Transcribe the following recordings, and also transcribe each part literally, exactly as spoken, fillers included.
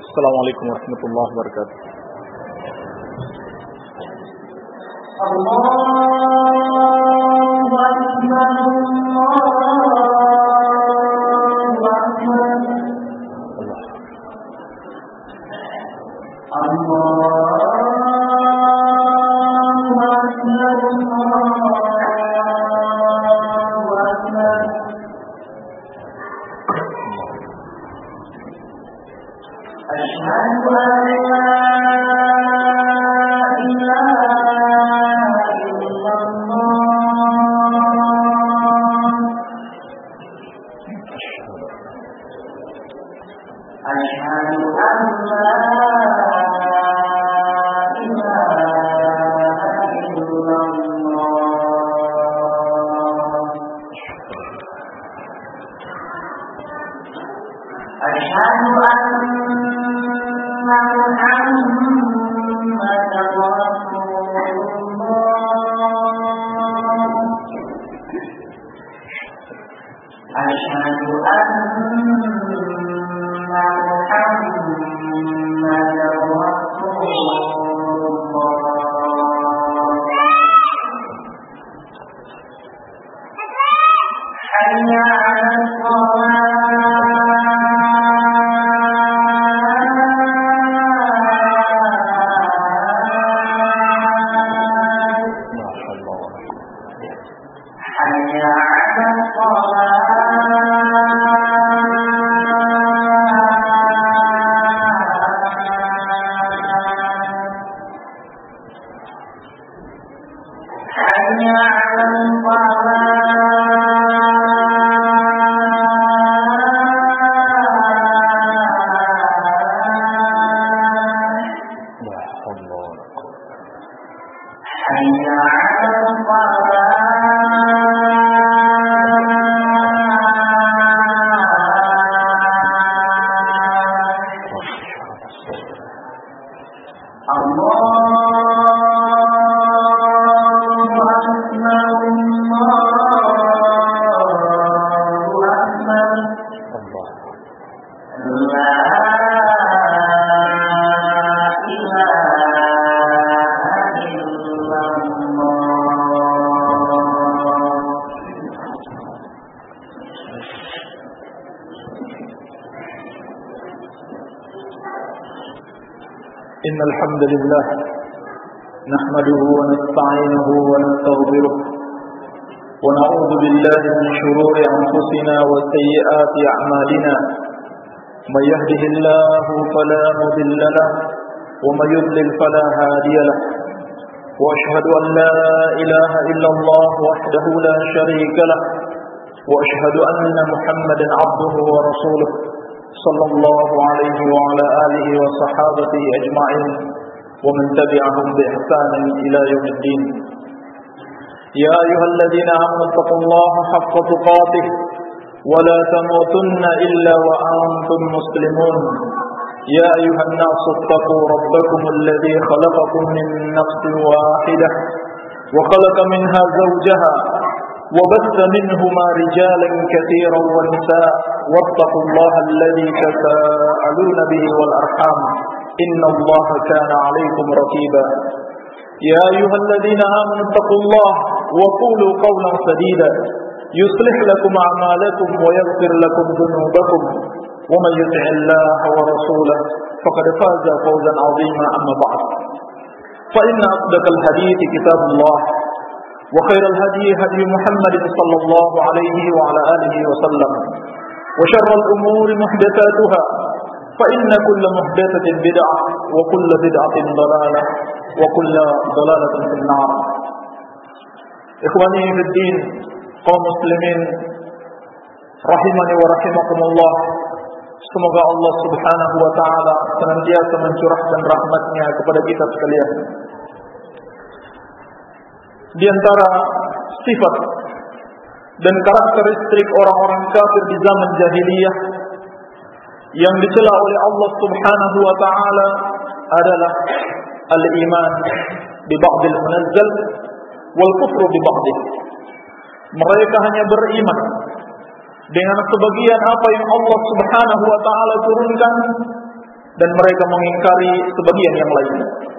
Assalamualaikum warahmatullahi wabarakatuh. Allahu Akbar, Allahu Akbar. Asyhadu an la ilaha illallah. Asyhadu an la ilaha illallah. Asyhadu an Muhammadar Rasulullah. Asyhadu anna Muhammadar Rasulullah. Hayya 'alas shalah. إن الحمد لله نحمده ونستعينه ونستغفره ونعوذ بالله من شرور أنفسنا وسيئات أعمالنا من يهده الله فلا مضل له ومن يضلل فلا هادي له وأشهد أن لا إله إلا الله وحده لا شريك له وأشهد أن محمدا عبده ورسوله صلى الله عليه وعلى آله وصحابته أجمعين ومن تبعهم بإحسان إلى يوم الدين. يا أيها الذين آمنوا اتقوا الله حق تقاته ولا تموتن إلا وأنتم مسلمون. يا أيها الناس اتقوا ربكم الذي خلقكم من نفس واحدة وخلق منها زوجها وبث منهما رجالا كثيرا ونساء واتقوا الله الذي تساءلون به والأرحام إن الله كان عليكم رقيبا. يا أيها الذين آمنوا اتقوا الله وقولوا قولا سديدا يصلح لكم أعمالكم ويغفر لكم ذنوبكم ومن يطع الله ورسوله فقد فاز فوزا عظيما. أما بعد فإن أصدق الحديث كتاب الله وخير الهدي هدي محمد صلى الله عليه وعلى آله وسلم وشر الأمور محدثاتها فإن كل محدثة بدعة وكل بدعة ضلالة وكل ضلالة في النار. إخواني في الدين kaum muslimin rahimani wa rahimakumullah, semoga Allah subhanahu wa ta'ala senantiasa mencurahkan rahmatnya kepada kita sekalian. Di antara sifat dan karakteristik orang-orang kafir di zaman jahiliyah yang dicela oleh Allah subhanahu wa ta'ala adalah al-iman bi ba'dil munazzal wal kufru bi ba'dih. Mereka hanya beriman dengan sebagian apa yang Allah subhanahu wa ta'ala turunkan dan mereka mengingkari sebagian yang lain.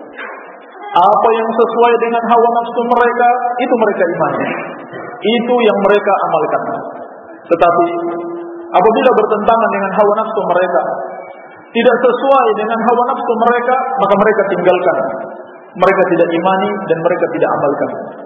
Apa yang sesuai dengan hawa nafsu mereka, itu mereka imani. Itu yang mereka amalkan. Tetapi apabila bertentangan dengan hawa nafsu mereka, tidak sesuai dengan hawa nafsu mereka, maka mereka tinggalkan. Mereka tidak imani dan mereka tidak amalkan.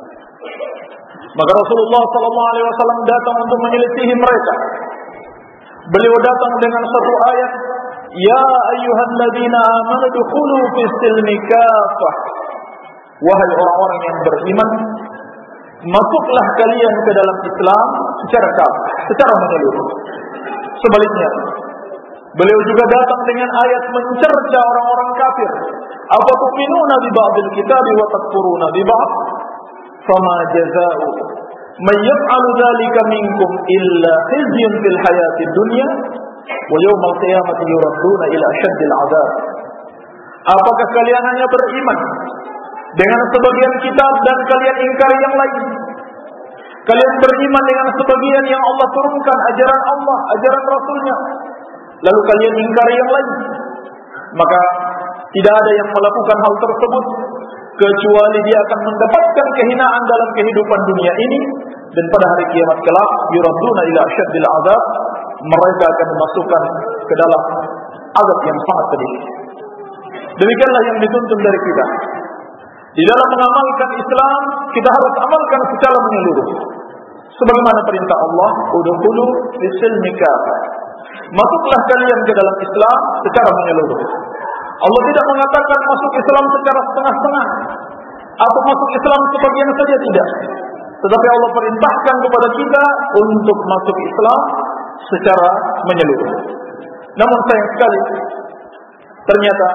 Maka Rasulullah sallallahu alaihi wasallam datang untuk menyelisihi mereka. Beliau datang dengan satu ayat, "Ya ayyuhalladzina amanu dukhulu fis silmi kaffah." Wahai orang-orang yang beriman, masuklah kalian ke dalam Islam secara kafah, secara menyeluruh. Sebaliknya, beliau juga datang dengan ayat mencerca orang-orang kafir. Apa tu'minuna bi ba'dil kitabi wa takfuruna bi ba'd? Fama jazaa'u man yaf'alu dzalika minkum illa khizyun fil hayatid dunya wa yawmal qiyamati yuradduna ila asyaddil 'adzab. Apakah kalian hanya beriman dengan sebagian kitab dan kalian ingkari yang lain? Kalian beriman dengan sebagian yang Allah turunkan, ajaran Allah, ajaran Rasulnya, lalu kalian ingkari yang lain. Maka tidak ada yang melakukan hal tersebut kecuali dia akan mendapatkan kehinaan dalam kehidupan dunia ini, dan pada hari kiamat kelak yuradduna ila asyaddil 'adzab, mereka akan dimasukkan ke dalam azab yang sangat pedih. Demikianlah yang dituntut dari kita. Di dalam mengamalkan Islam, kita harus amalkan secara menyeluruh. Sebagaimana perintah Allah, udkhulu fis-silmi kaffah. Masuklah kalian ke dalam Islam secara menyeluruh. Allah tidak mengatakan masuk Islam secara setengah-setengah atau masuk Islam sebagian saja, tidak. Tetapi Allah perintahkan kepada kita untuk masuk Islam secara menyeluruh. Namun sayang sekali, ternyata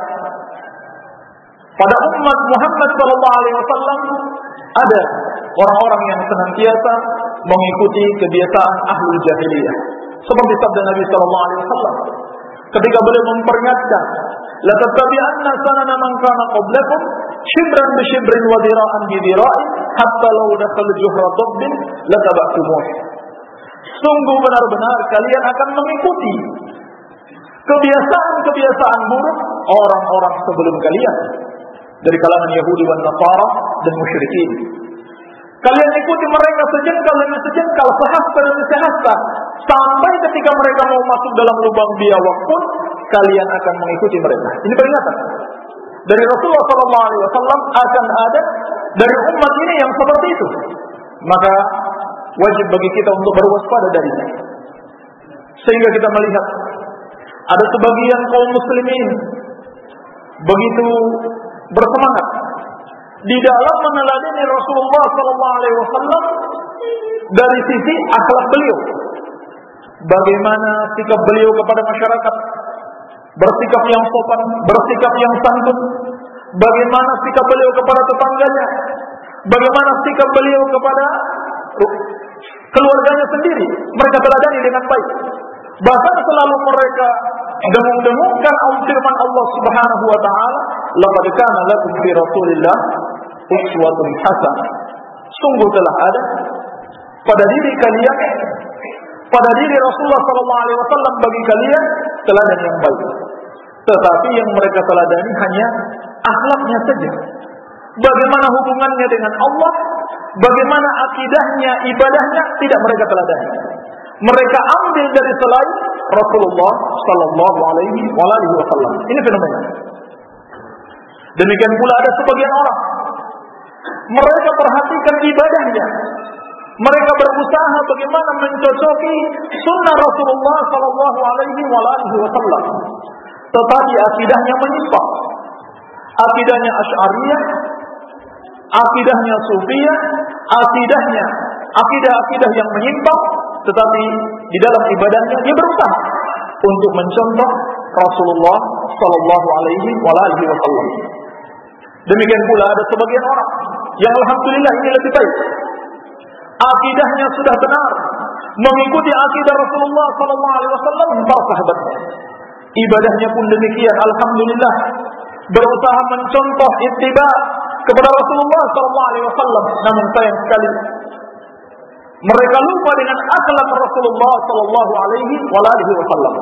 pada umat Muhammad sallallahu alaihi wasallam ada orang-orang yang senantiasa mengikuti kebiasaan ahlul jahiliyah. Seperti sabda Nabi sallallahu alaihi wasallam ketika beliau memperingatkan, la tattabi'anna sanana man kana qablakum shibran bi shibrin wa dira'an bi dira'in hatta law dakhala juhra dabbin lataba'tumuh. Sungguh benar-benar kalian akan mengikuti kebiasaan-kebiasaan buruk orang-orang sebelum kalian dari kalangan Yahudi dan Nasara dan musyrikin. Kalian ikuti mereka sejengkal demi sejengkal, sehasta demi sehasta, sampai ketika mereka mau masuk dalam lubang biawak pun kalian akan mengikuti mereka. Ini peringatan dari Rasulullah sallallahu alaihi wasallam akan ada dari umat ini yang seperti itu. Maka wajib bagi kita untuk berwaspada darinya. Sehingga kita melihat ada sebagian kaum muslimin begitu bersemangat di dalam meneladani Rasulullah sallallahu alaihi wasallam dari sisi akhlak beliau. Bagaimana sikap beliau kepada masyarakat, bersikap yang sopan, bersikap yang santun. Bagaimana sikap beliau kepada tetangganya, bagaimana sikap beliau kepada keluarganya sendiri, mereka teladani dengan baik. Bahkan selalu mereka dengung-dengungkan firman Allah Subhanahu wa taala, laqad kana lakum fi Rasulillah uswatun hasanah. Sungguh telah ada pada diri kalian, pada diri Rasulullah sallallahu alaihi wasallam bagi kalian teladan yang baik. Tetapi yang mereka teladani hanya akhlaknya saja. Bagaimana hubungannya dengan Allah, bagaimana akidahnya, ibadahnya, tidak mereka teladani. Mereka ambil dari selain Rasulullah sallallahu alaihi wasallam. Ini fenomena. Demikian pula ada sebagian orang, mereka perhatikan ibadahnya, mereka berusaha bagaimana mencocoki sunnah Rasulullah sallallahu alaihi wasallam, tetapi akidahnya menyimpang. Akidahnya Asy'ariyah, akidahnya Sufiyah, akidahnya akidah-akidah yang menyimpang, tetapi di dalam ibadahnya dia berusaha untuk mencontoh Rasulullah sallallahu alaihi wasallam. Demikian pula ada sebagian orang yang alhamdulillah ini lebih baik. Akidahnya sudah benar, mengikuti akidah Rasulullah sallallahu alaihi wasallam para sahabatnya. Ibadahnya pun demikian, alhamdulillah, berusaha mencontoh ittiba kepada Rasulullah sallallahu alaihi wasallam. Namun sayang sekali, mereka lupa dengan akhlak Rasulullah sallallahu alaihi wasallam.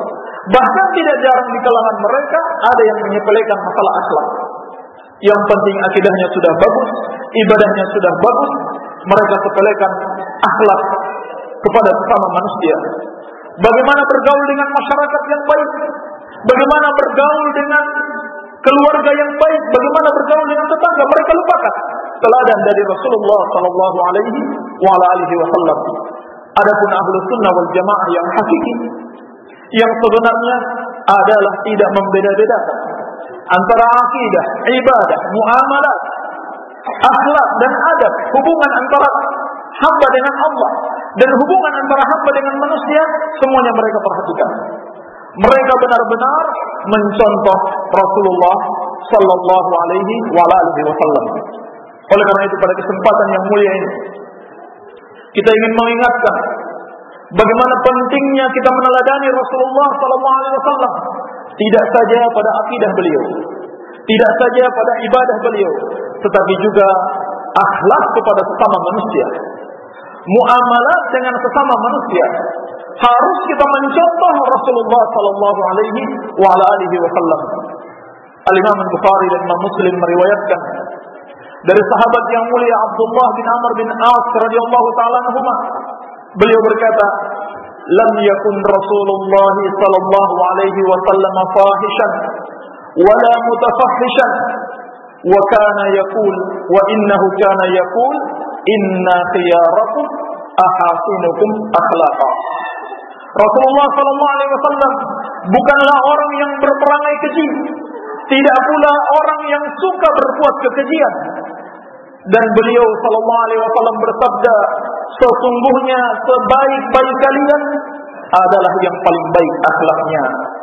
Bahkan tidak jarang di kalangan mereka ada yang menyepelekan masalah akhlak. Yang penting akidahnya sudah bagus, ibadahnya sudah bagus, mereka sepelekan akhlak kepada sesama manusia. Bagaimana bergaul dengan masyarakat yang baik, bagaimana bergaul dengan keluarga yang baik, bagaimana bergaul dengan tetangga, mereka lupakan teladan dari Rasulullah sallallahu alaihi wasallam. Adapun ahlus sunnah wal jamaah yang hakiki, yang sebenarnya adalah tidak membeda-bedakan antara akidah, ibadah, muamalat, akhlak dan adab, hubungan antara hamba dengan Allah dan hubungan antara hamba dengan manusia, semuanya mereka perhatikan. Mereka benar-benar mencontoh Rasulullah sallallahu alaihi wasallam. Oleh karena itu pada kesempatan yang mulia ini kita ingin mengingatkan bagaimana pentingnya kita meneladani Rasulullah sallallahu alaihi wasallam, tidak saja pada akidah beliau, tidak saja pada ibadah beliau, tetapi juga akhlak kepada sesama manusia, muamalah dengan sesama manusia. Harus kita mencontoh Rasulullah sallallahu alaihi wasallam. Al-Imam Al-Bukhari dan Imam Muslim meriwayatkan dari sahabat yang mulia Abdullah bin Amr bin As radhiyallahu taala anhuma, beliau berkata, "Lam yakun Rasulullah sallallahu alaihi wasallam fahishan wala mutafahishan, wa kana yaqul wa innahu kana yaqul inna khiyarakum ahasinukum akhlaqa." Rasulullah sallallahu alaihi wasallam bukanlah orang yang berperangai keji, tidak pula orang yang suka berbuat kekejian. Dan beliau sallallahu alaihi wasallam bersabda, sesungguhnya sebaik-baik kalian adalah yang paling baik akhlaknya.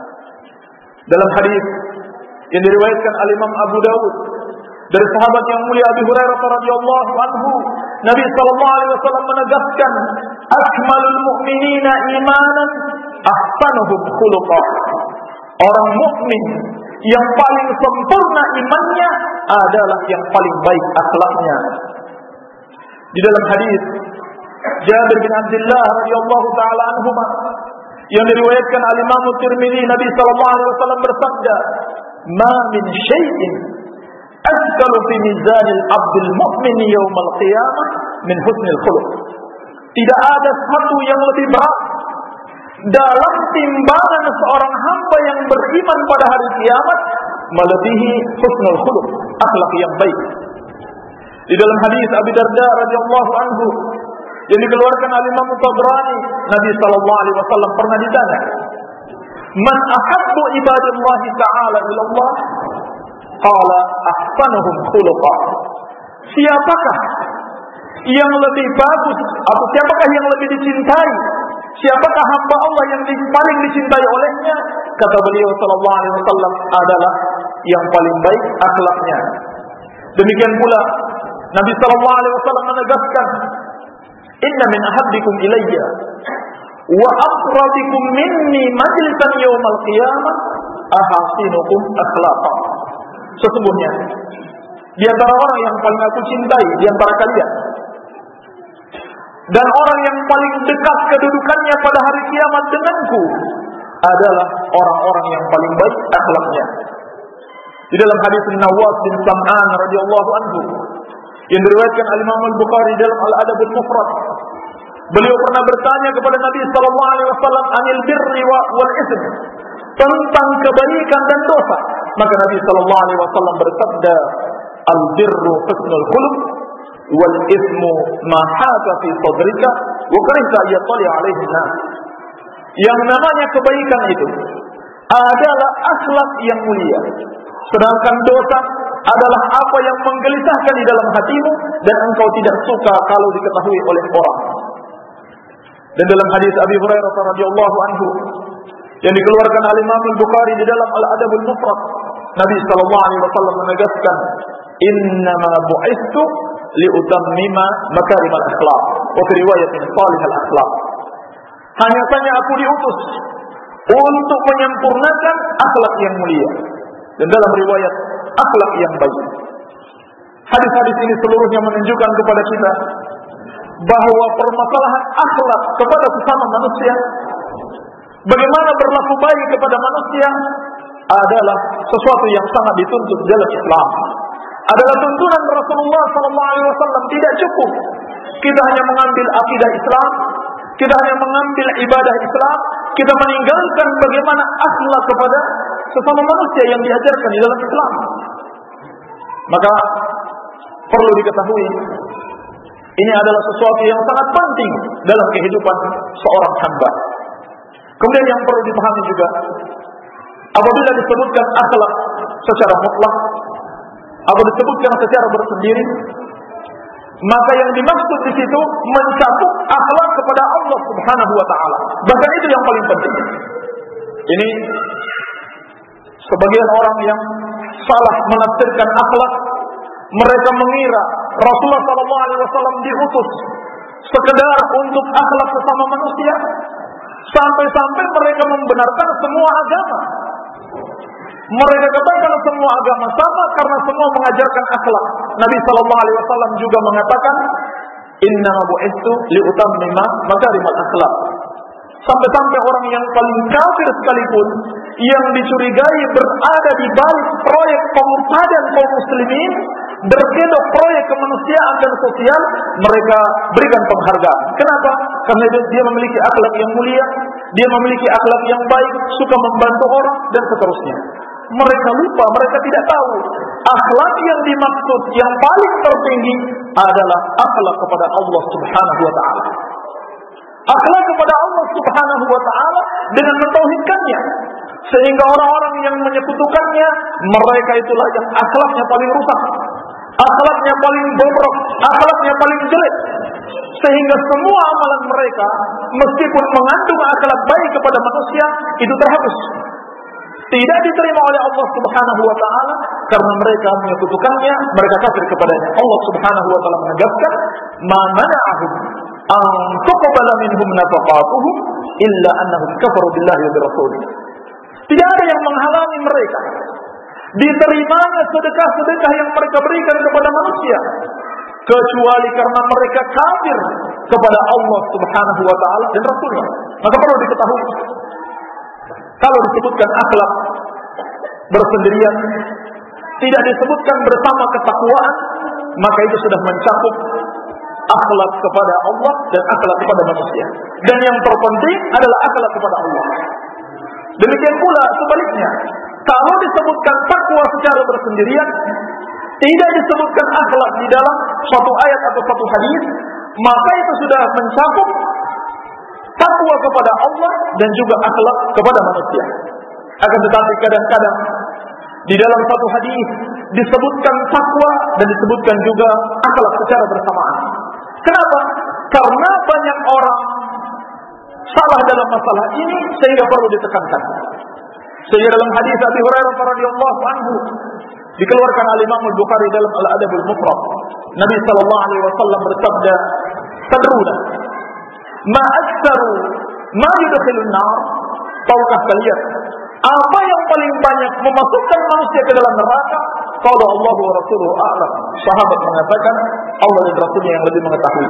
Dalam hadis yang diriwayatkan oleh Imam Abu Dawud dari sahabat yang mulia Abu Hurairah radhiyallahu anhu, Nabi sallallahu alaihi wasallam menegaskan, akmalul mu'minina imanan ahsanuhum khuluqa. Orang mukmin yang paling sempurna imannya adalah yang paling baik akhlaknya. Di dalam hadis Jabir bin Abdullah radhiyallahu taala anhuma yang diriwayatkan oleh Imam Tirmidzi, Nabi sallallahu alaihi wasallam bersabda, "Ma min syai'in asqalu fi mizanil 'abdil mu'min yaumal qiyamah min husnil khuluq." Tidak ada satu yang lebih berat dalam timbangan seorang hamba yang beriman pada hari kiamat melebihi husnul khuluq, akhlak yang baik. Di dalam hadis Abi Darda radhiyallahu anhu yang dikeluarkan oleh Imam Tabrani, Nabi sallallahu alaihi wasallam pernah ditanya, "Man ahabbu ibadillah ta'ala ila Allah?" Qala ahsanuhum khuluqa. Siapakah yang lebih bagus atau siapakah yang lebih dicintai? Siapakah hamba Allah yang paling dicintai olehnya? Kata beliau sallallahu alaihi wasallam, adalah yang paling baik akhlaknya. Demikian pula Nabi sallallahu alaihi wasallam menegaskan, "Inna min ahabbikum ilayya wa aqrabikum minni majlisan yaumal qiyamah ahasinukum akhlaqa." Sesungguhnya di antara orang yang paling aku cintai di antara kalian dan orang yang paling dekat kedudukannya pada hari kiamat denganku adalah orang-orang yang paling baik akhlaknya. Di dalam hadis Nawas bin Sam'an radhiyallahu anhu yang diriwayatkan oleh Imam Al-Bukhari dalam Al-Adab Al-Mufrad, beliau pernah bertanya kepada Nabi sallallahu alaihi wasallam anil birri wal ism, tentang kebaikan dan dosa. Maka Nabi sallallahu alaihi wasallam bersabda, al-birru husnul khuluq wal ismu ma haka fi sadrika wa karihta yatali alaihi nas. Yang namanya kebaikan itu adalah akhlak yang mulia, sedangkan dosa adalah apa yang menggelisahkan di dalam hatimu dan engkau tidak suka kalau diketahui oleh orang. Dan dalam hadis Abi Hurairah radhiyallahu anhu yang dikeluarkan oleh Imam Al-Bukhari di dalam Al-Adab Al-Mufrad, Nabi sallallahu alaihi wasallam menegaskan, "Innama bu'istu liutammima makarimal akhlaq." Wa fi riwayatin salihal akhlaq. Hanya saja aku diutus untuk menyempurnakan akhlak yang mulia. Dan dalam riwayat akhlak yang baik. Hadis-hadis ini seluruhnya menunjukkan kepada kita bahwa permasalahan akhlak kepada sesama manusia bagaimana berlaku baik kepada manusia adalah sesuatu yang sangat dituntut dalam Islam. Adalah tuntunan Rasulullah sallallahu alaihi wasallam. Tidak cukup kita hanya mengambil akidah Islam, kita hanya mengambil ibadah Islam, kita meninggalkan bagaimana akhlak kepada sesama manusia yang diajarkan di dalam Islam. Maka perlu diketahui, ini adalah sesuatu yang sangat penting dalam kehidupan seorang hamba. Kemudian yang perlu dipahami juga, apabila disebutkan akhlak secara mutlak, atau disebutkan secara bersendiri, maka yang dimaksud di situ mencakup akhlak kepada Allah Subhanahu wa taala. Bahkan itu yang paling penting. Ini sebagian orang yang salah menafsirkan akhlak. Mereka mengira Rasulullah sallallahu alaihi wasallam diutus sekedar untuk akhlak sesama manusia, sampai-sampai mereka membenarkan semua agama. Mereka katakan semua agama sama karena semua mengajarkan akhlak. Nabi sallallahu alaihi wasallam juga mengatakan, "Innama bu'istu liutammima makarimal akhlak." Sampai-sampai orang yang paling kafir sekalipun yang dicurigai berada di balik proyek pemurtadan kaum muslimin, berkedok proyek kemanusiaan dan sosial, mereka berikan penghargaan. Kenapa? Karena dia memiliki akhlak yang mulia, dia memiliki akhlak yang baik, suka membantu orang dan seterusnya. Mereka lupa, mereka tidak tahu akhlak yang dimaksud yang paling tertinggi adalah akhlak kepada Allah Subhanahu wa taala. Akhlak kepada Allah Subhanahu wa taala dengan mentauhidkannya, sehingga orang-orang yang menyekutukannya, mereka itulah yang akhlaknya paling rusak, akhlaknya paling bobrok, akhlaknya paling jelek, sehingga semua amalan mereka meskipun mengandung akhlak baik kepada manusia itu terhapus, tidak diterima oleh Allah Subhanahu wa taala karena mereka menyekutukannya, mereka kafir kepadanya. Allah Subhanahu wa taala menegaskan, "Ma mana'ahum an tuqbala minhum nafaqatuhum illa annahum kafaru billahi wa birrasulih." Tidak ada yang menghalangi mereka diterimanya sedekah-sedekah yang mereka berikan kepada manusia, kecuali karena mereka kafir kepada Allah Subhanahu wa taala dan Rasulnya. Maka perlu diketahui, kalau disebutkan akhlak bersendirian, tidak disebutkan bersama ketakwaan, maka itu sudah mencakup akhlak kepada Allah dan akhlak kepada manusia. Dan yang terpenting adalah akhlak kepada Allah. Demikian pula sebaliknya, kalau disebutkan takwa secara bersendirian, tidak disebutkan akhlak di dalam suatu ayat atau suatu hadis, maka itu sudah mencakup takwa kepada Allah dan juga akhlak kepada manusia. Akan tetapi kadang-kadang di dalam satu hadis disebutkan takwa dan disebutkan juga akhlak secara bersamaan. Kenapa? Karena banyak orang salah dalam masalah ini sehingga perlu ditekankan. Sehingga dalam hadis Abi Hurairah radhiyallahu anhu dikeluarkan oleh Imam Al-Bukhari dalam Al-Adabul Mufrad, Nabi sallallahu alaihi wasallam bersabda, "Tadruna ma aktsaru ma yudkhilun nar?" Tahukah kalian apa yang paling banyak memasukkan manusia ke dalam neraka? Qala Allah wa rasuluhu a'lam. Sahabat mengatakan, Allah dan Rasulnya yang lebih mengetahui.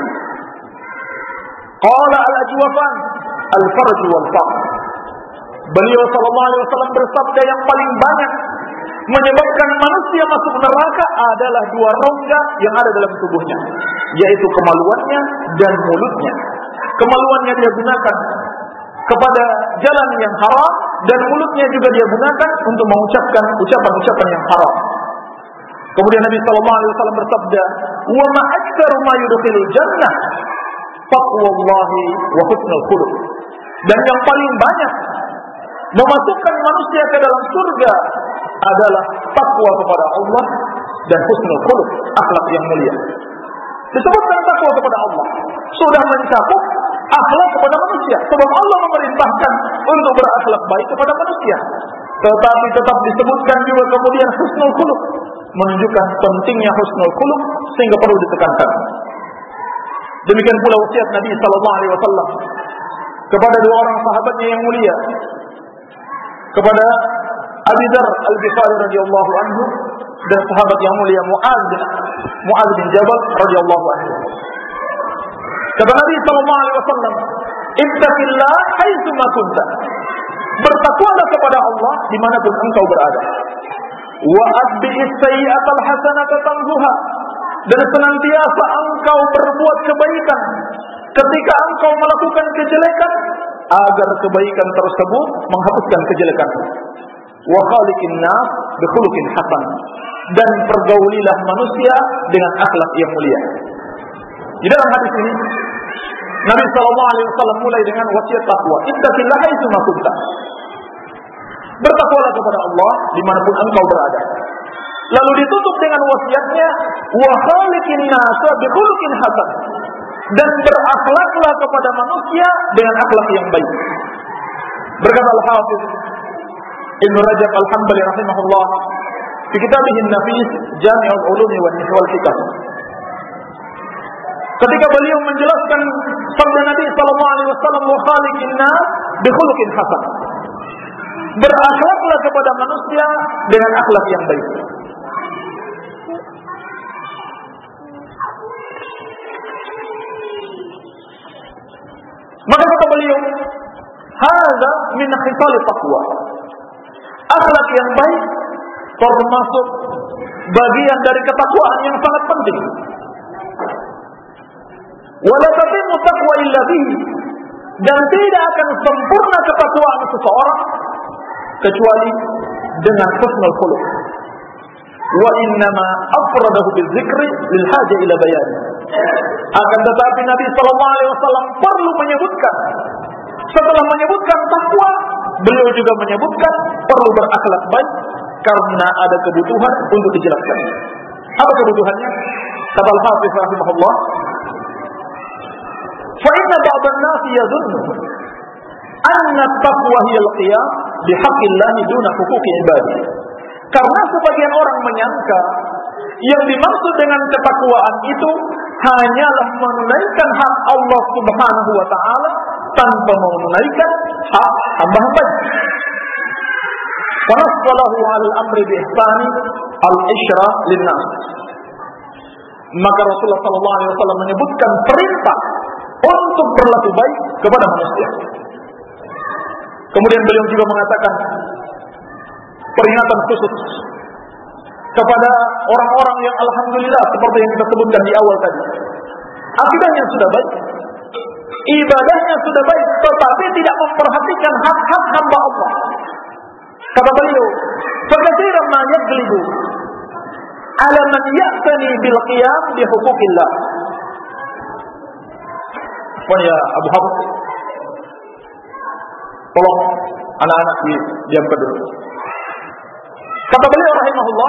Qala al-ajwafan al-farj wal faqr. Beliau sallallahu alaihi wasallam bersabda, yang paling banyak menyebabkan manusia masuk neraka adalah dua rongga yang ada dalam tubuhnya, yaitu kemaluannya dan mulutnya. Kemaluannya dia gunakan kepada jalan yang haram, dan mulutnya juga dia gunakan untuk mengucapkan ucapan-ucapan yang haram. Kemudian Nabi sallallahu alaihi wasallam bersabda, "Wa ma aktsaru ma yudkhilul jannah taqwallahi wa husnul khuluq." Dan yang paling banyak memasukkan manusia ke dalam surga adalah takwa kepada Allah dan husnul khuluq, akhlak yang mulia. Disebutkan takwa kepada Allah sudah mencakup akhlak kepada manusia, sebab Allah memerintahkan untuk berakhlak baik kepada manusia. Tetapi tetap disebutkan juga kemudian husnul khuluq, menunjukkan pentingnya husnul khuluq sehingga perlu ditekankan. Demikian pula wasiat Nabi sallallahu alaihi wasallam kepada dua orang sahabatnya yang mulia, kepada Abi Dzar Al-Ghifari radhiyallahu anhu dan sahabat yang mulia Mu'adz bin Mu'adz bin Jabal radhiyallahu anhu. Kata Nabi sallallahu alaihi wasallam, "Ittaqillah haitsu ma kunta." Bertakwalah kepada Allah dimanapun engkau berada. Wa atbi'is sayyi'atal hasanata tamhuha, dan senantiasa engkau berbuat kebaikan ketika engkau melakukan kejelekan, agar kebaikan tersebut menghapuskan kejelekan. Wa khaliqin nas bi khuluqin hasan, dan pergaulilah manusia dengan akhlak yang mulia. Di dalam hadis ini Nabi sallallahu alaihi wasallam mulai dengan wasiat takwa. Ittaqillaha haitsu ma kunta. Bertakwalah kepada Allah dimanapun engkau berada. Lalu ditutup dengan wasiatnya, wa khaliqin nasa bi khuluqin hasan, dan berakhlaklah kepada manusia dengan akhlak yang baik. Berkata Al-Hafiz Ibnu Rajab Al-Hambali rahimahullah di kitabih An-Nafis Jami'ul Ulum wal Hikam, ketika beliau menjelaskan sabda Nabi sallallahu alaihi wasallam, wa khaliqin nas bi khuluqin hasan, berakhlaklah kepada manusia dengan akhlak yang baik. Maka kata beliau, hadza min khisal taqwa. Akhlak yang baik termasuk bagian dari ketakwaan yang sangat penting. Wala tatimmu taqwa illa bihi, dan tidak akan sempurna ketakwaan seseorang kecuali dengan husnul khuluq. Wa innama afradahu bizikri lil haja ila bayan. Akan tetapi Nabi sallallahu alaihi wasallam perlu menyebutkan, setelah menyebutkan takwa, beliau juga menyebutkan perlu berakhlak baik karena ada kebutuhan untuk dijelaskan. Apa kebutuhannya? Kata Al-Hafiz rahimahullah, fa inna ba'dhan nas yadhunnu anna at-taqwa hiya al-qiyam bihaqqillahi duna huquqi ibadihi. Karena sebagian orang menyangka yang dimaksud dengan ketakwaan itu hanyalah menunaikan hak Allah Subhanahu wa taala tanpa menunaikan hak hamba-hambanya. Wa nassalahu 'alal amri bi ihsani al-ishra lin-nas. Maka Rasulullah sallallahu alaihi wasallam menyebutkan perintah untuk berlaku baik kepada manusia. Kemudian beliau juga mengatakan peringatan khusus kepada orang-orang yang alhamdulillah seperti yang kita sebutkan di awal tadi. Akidahnya sudah baik, ibadahnya sudah baik, tetapi tidak memperhatikan hak-hak hamba Allah. Kata beliau, "Fakatsiran ma yaghlibu ala man ya'tani bil qiyam bi huquqillah." Wah ya Abu Habib, tolong anak-anak diamkan dulu. Kata beliau rahimahullah,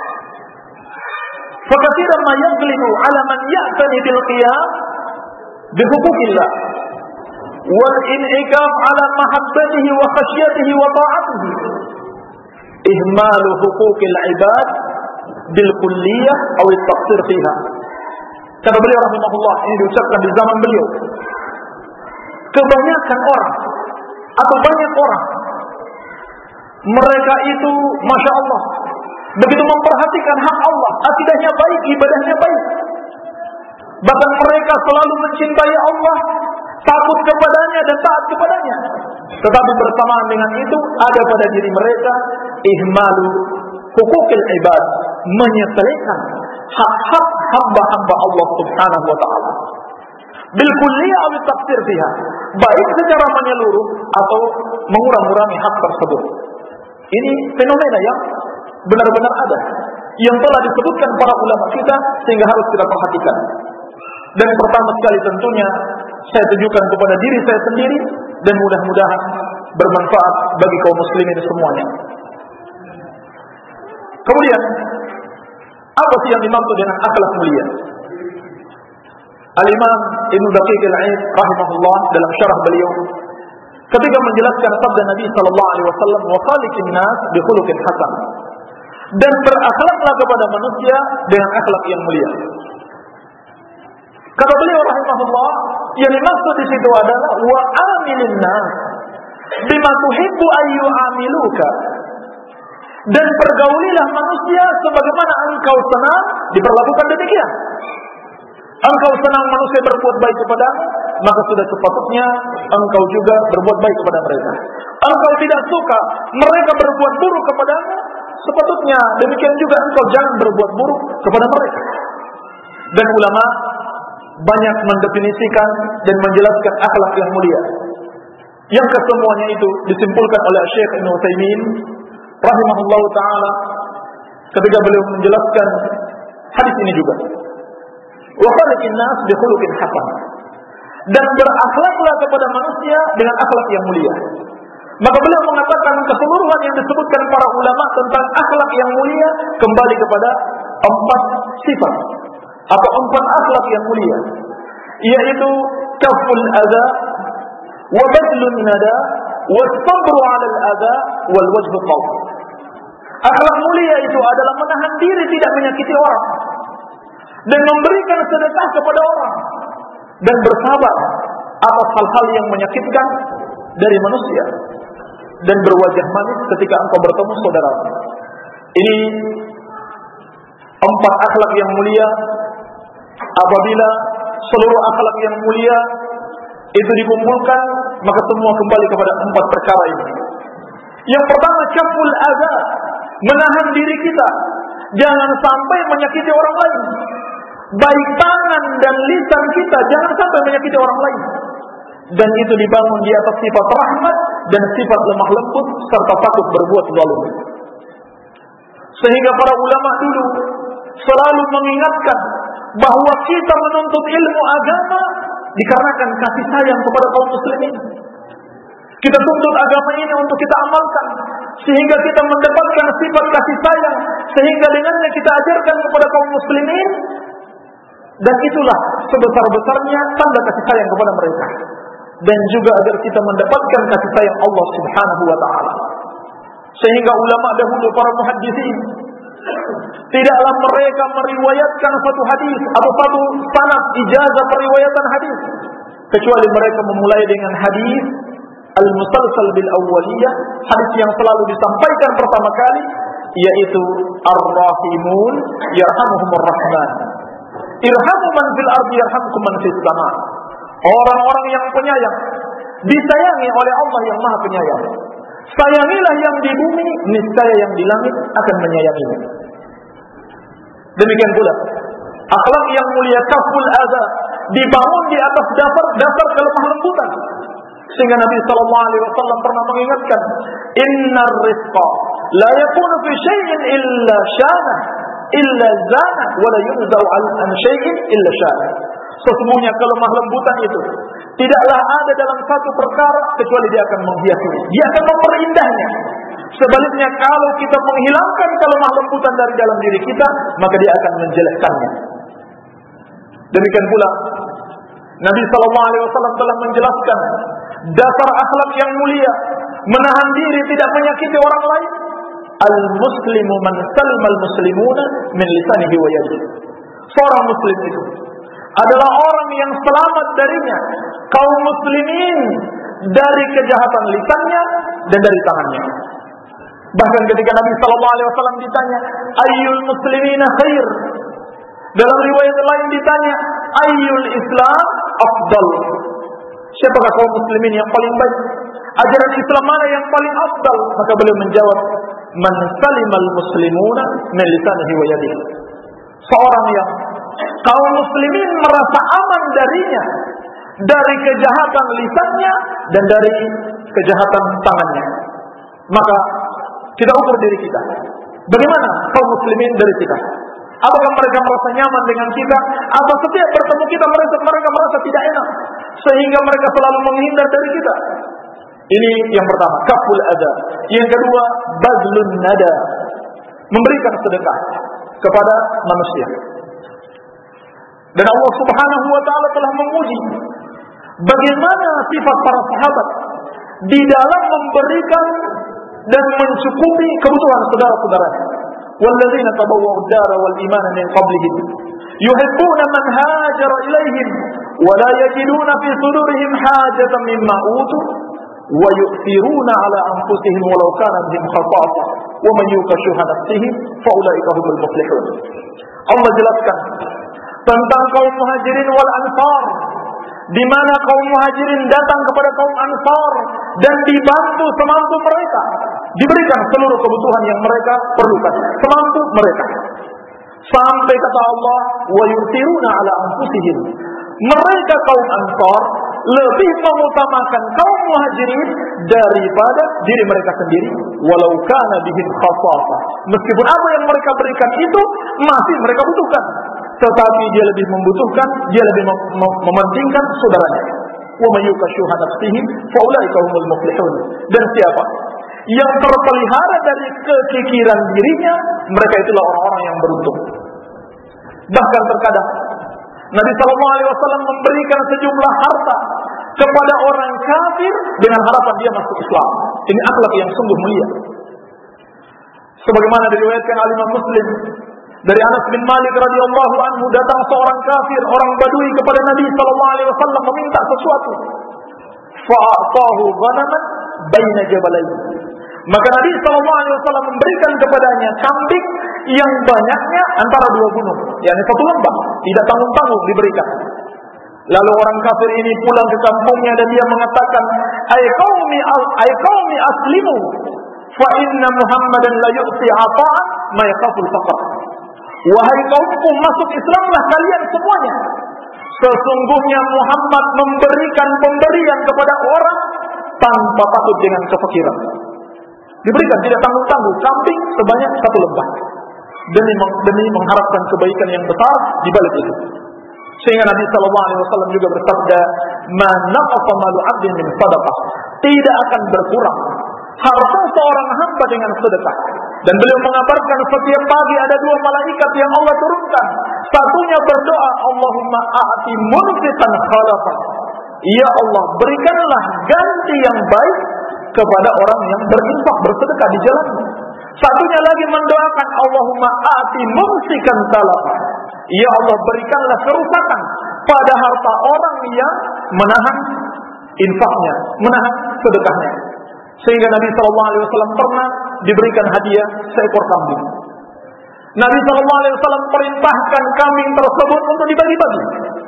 "Fakatsiran ma yaghlibu ala man ya'tani bil qiyam bi huquqillah wal in'ikaf ala mahabbatihi wa khasyatihi wa ta'atihi ihmalu huquqil ibad bil kulliyah aw at-taqsir fiha." Kata beliau rahimahullah, ini diucapkan di zaman beliau, kebanyakan orang atau banyak orang, mereka itu Masya Allah begitu memperhatikan hak Allah, akidahnya baik, ibadahnya baik, bahkan mereka selalu mencintai Allah, takut kepadanya dan taat kepadanya. Tetapi bersamaan dengan itu ada pada diri mereka ihmalu huquqil ibad, menyepelekan hak-hak hamba-hamba Allah Subhanahu wa taala bil kulliyah aw taqsir fiha, baik secara menyeluruh atau mengurang-urangi hak tersebut. Ini fenomena yang benar-benar ada, yang telah disebutkan para ulama kita sehingga harus kita perhatikan. Dan pertama sekali tentunya saya tujukan kepada diri saya sendiri dan mudah-mudahan bermanfaat bagi kaum muslimin semuanya. Kemudian apa sih yang dimaksud dengan akhlak mulia? Al-Imam Ibnu Daqiq al-Aid rahimahullah dalam syarah beliau ketika menjelaskan sabda Nabi sallallahu alaihi wasallam, wa khaliqin nas bi khuluqin hasan, dan berakhlaklah kepada manusia dengan akhlak yang mulia. Kata beliau rahimahullah, yang dimaksud di situ adalah wa amilin nas bima tuhibbu ayyu amiluka, dan pergaulilah manusia sebagaimana engkau senang diperlakukan demikian. Engkau senang manusia berbuat baik kepadamu, maka sudah sepatutnya engkau juga berbuat baik kepada mereka. Engkau tidak suka mereka berbuat buruk kepadanya, sepatutnya demikian juga engkau jangan berbuat buruk kepada mereka. Dan ulama banyak mendefinisikan dan menjelaskan akhlak yang mulia, yang kesemuanya itu disimpulkan oleh Syekh Ibnu Utsaimin rahimahullahu taala ketika beliau menjelaskan hadis ini juga. Wa khaliqin nas bi khuluqin hasan. Dan berakhlaklah kepada manusia dengan akhlak yang mulia. Maka beliau mengatakan keseluruhan yang disebutkan para ulama tentang akhlak yang mulia kembali kepada empat sifat atau empat akhlak yang mulia, yaitu kaful adza wa badlun nada wa sabru 'ala al-adza wal wajhu talq. Akhlak mulia itu adalah menahan diri tidak menyakiti orang dan memberikan sedekah kepada orang dan bersabar atas hal-hal yang menyakitkan dari manusia dan berwajah manis ketika engkau bertemu saudara. Ini empat akhlak yang mulia. Apabila seluruh akhlak yang mulia itu dikumpulkan, maka semua kembali kepada empat perkara ini. Yang pertama, kaful adza, menahan diri kita jangan sampai menyakiti orang lain. Baik tangan dan lisan kita jangan sampai menyakiti orang lain. Dan itu dibangun di atas sifat rahmat dan sifat lemah lembut serta takut berbuat zalim. Sehingga para ulama dulu selalu mengingatkan bahwa kita menuntut ilmu agama dikarenakan kasih sayang kepada kaum muslimin. Kita tuntut agama ini untuk kita amalkan sehingga kita mendapatkan sifat kasih sayang, sehingga dengannya kita ajarkan kepada kaum muslimin, dan itulah sebesar-besarnya tanda kasih sayang kepada mereka, dan juga agar kita mendapatkan kasih sayang Allah Subhanahu wa taala. Sehingga ulama dahulu, para muhaddisin, tidaklah mereka meriwayatkan satu hadis atau satu sanad ijazah periwayatan hadis kecuali mereka memulai dengan hadis al-musalsal bil awwaliyah, hadis yang selalu disampaikan pertama kali, yaitu ar-rahimun yarhamuhumur rahman, irhamu man fil ardi yarhamkum man fis sama. Orang-orang yang penyayang disayangi oleh Allah yang Maha Penyayang. Sayangilah yang di bumi, niscaya yang di langit akan menyayanginya. Demikian pula akhlak yang mulia, kaful adza, dibangun di atas dasar dasar kelemah lembutan. Sehingga Nabi sallallahu alaihi wasallam pernah mengingatkan, innar rizqa la yakunu fi syai'in illa syana illa zana wa la yunzau an syai'in illa syana. Sesungguhnya kelemah lembutan itu tidaklah ada dalam satu perkara kecuali dia akan menghiasinya, dia akan memperindahnya. Sebaliknya, kalau kita menghilangkan kelemah lembutan dari dalam diri kita, maka dia akan menjelekkannya. Demikian pula Nabi sallallahu alaihi wasallam telah menjelaskan dasar akhlak yang mulia, menahan diri tidak menyakiti orang lain. Al-muslimu man salmal muslimuna min lisanihi wa yadihi. Seorang muslim itu adalah orang yang selamat darinya kaum muslimin dari kejahatan lisannya dan dari tangannya. Bahkan ketika Nabi sallallahu alaihi wasallam ditanya, ayyul muslimina khair, dalam riwayat lain ditanya, ayyul islam afdal, siapakah kaum muslimin yang paling baik, ajaran Islam mana yang paling afdal? Maka beliau menjawab, man salimal muslimuna min lisanihi wa yadihi, seorang yang kaum muslimin merasa aman darinya dari kejahatan lisannya dan dari kejahatan tangannya. Maka kita ukur diri kita, bagaimana kaum muslimin dari kita? Apakah mereka merasa nyaman dengan kita, atau setiap bertemu kita mereka, mereka merasa tidak enak sehingga mereka selalu menghindar dari kita? Ini yang pertama, kaful adza. Yang kedua, badlun nada, memberikan sedekah kepada manusia. Dan Allah Subhanahu wa taala telah memuji bagaimana sifat para sahabat di dalam memberikan dan mencukupi kebutuhan saudara-saudaranya. Walladzina tabawwa'u ad-dara wal imana min qablihim yuhibbuna man hajara ilaihim wa la yajiduna fi sudurihim hajatan mimma utu wa yu'thiruna ala anfusihim walau kana bihim khasasah wa man yuqa shuha nafsihi fa ulaika humul muflihun. Allah jelaskan tentang kaum muhajirin wal ansar di mana kaum Muhajirin datang kepada kaum Ansar dan dibantu semampu mereka, diberikan seluruh kebutuhan yang mereka perlukan semampu mereka. Sampai kata Allah, wa yusiruna ala anfusihim, mereka kaum Ansar lebih mengutamakan kaum Muhajirin daripada diri mereka sendiri, walau kana bihim khasasah, meskipun apa yang mereka berikan itu masih mereka butuhkan, tetapi dia lebih membutuhkan, dia lebih mem- mem- mementingkan saudaranya. Wa may yukashuha nafsihi fa ulaika humul muflihun. Dan siapa yang terpelihara dari kekikiran dirinya, mereka itulah orang-orang yang beruntung. Bahkan terkadang Nabi sallallahu alaihi wasallam memberikan sejumlah harta kepada orang kafir dengan harapan dia masuk Islam. Ini akhlak yang sungguh mulia. Sebagaimana diriwayatkan oleh Imam Muslim dari Anas bin Malik radhiyallahu anhu, datang seorang kafir, orang Badui kepada Nabi sallallahu alaihi wasallam meminta sesuatu. Fa'atahu ghanaman baina jabalain. Maka Nabi sallallahu alaihi wasallam memberikan kepadanya kambing yang banyaknya antara dua gunung, yakni satu lembah, tidak tanggung-tanggung diberikan. Lalu orang kafir ini pulang ke kampungnya dan dia mengatakan, "Ai qaumi ai qaumi aslimu, fa inna Muhammadan la yu'ti 'ata'an ma yakhaful faqr." Wahai kaumku, masuk Islamlah kalian semuanya. Sesungguhnya Muhammad memberikan pemberian kepada orang tanpa takut dengan kefakiran. Diberikan tidak tanggung-tanggung kambing sebanyak satu lembah demi demi mengharapkan kebaikan yang besar di balik itu. Sehingga Nabi sallallahu alaihi wasallam juga bersabda, "Man naqasa malu 'abdin min shadaqah." Tidak akan berkurang harta seorang hamba dengan sedekah. Dan beliau mengabarkan setiap pagi ada dua malaikat yang Allah turunkan. Satunya berdoa, "Allahumma a'ti munfiqan khalafa." Ya Allah, berikanlah ganti yang baik kepada orang yang berinfak bersedekah di jalan-Mu. Satunya lagi mendoakan, "Allahumma a'ti mumsikan talafa." Ya Allah, berikanlah kerusakan pada harta orang yang menahan infaknya, menahan sedekahnya. Sehingga Nabi sallallahu alaihi wasallam pernah diberikan hadiah seekor kambing. Nabi sallallahu alaihi wasallam perintahkan kambing tersebut untuk dibagi-bagi